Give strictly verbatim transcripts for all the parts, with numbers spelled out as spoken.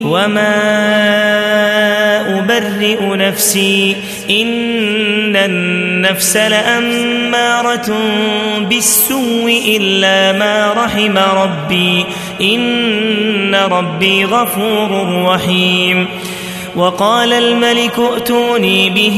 وما أبرئ نفسي إن النفس لأمارة بالسوء إلا ما رحم ربي إن ربي غفور رحيم. وقال الملك ائتوني به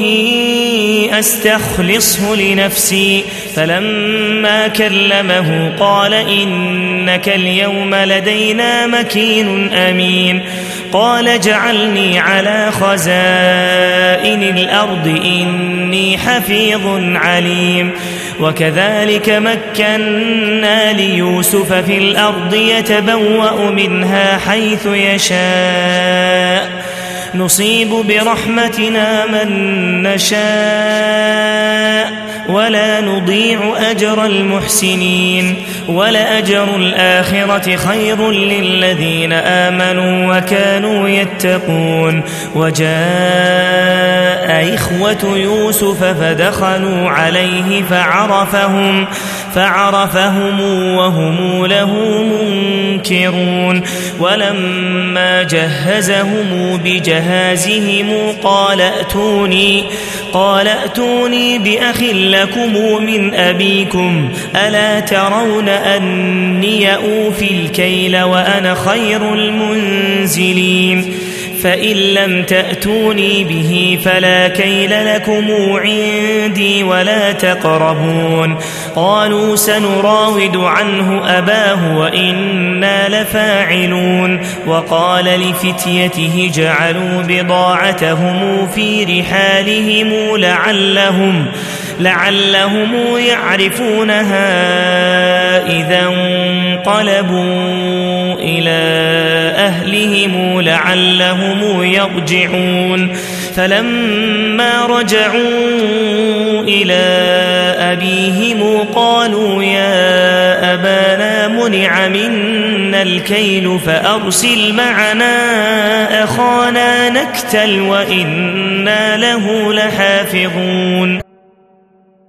أستخلصه لنفسي فلما كلمه قال إنك اليوم لدينا مكين أمين. قال اجعلني على خزائن الأرض إني حفيظ عليم. وكذلك مكنا ليوسف في الأرض يتبوأ منها حيث يشاء نصيب برحمتنا من نشاء ولا نضيع أجر المحسنين ولأجر الآخرة خير للذين آمنوا وكانوا يتقون. وجاء إخوة يوسف فدخلوا عليه فعرفهم فعرفهم وهم له منكرون. ولما جهزهم بجهازهم قال ائتوني قال ائتوني بأخ لكم من أبيكم ألا ترون أني أوفي الكيل وأنا خير المنزلين. فإن لم تأتوني به فلا كيل لكم عندي ولا تقربون. قالوا سنراود عنه أباه وإنا لفاعلون. وقال لفتيته جعلوا بضاعتهم في رحالهم لعلهم لعلهم يعرفونها إذا انقلبوا إلى أهلهم لعلهم يرجعون. فلما رجعوا إلى أبيهم قالوا يا أبانا منع منا الكيل فأرسل معنا أخانا نكتل وإنا له لحافظون.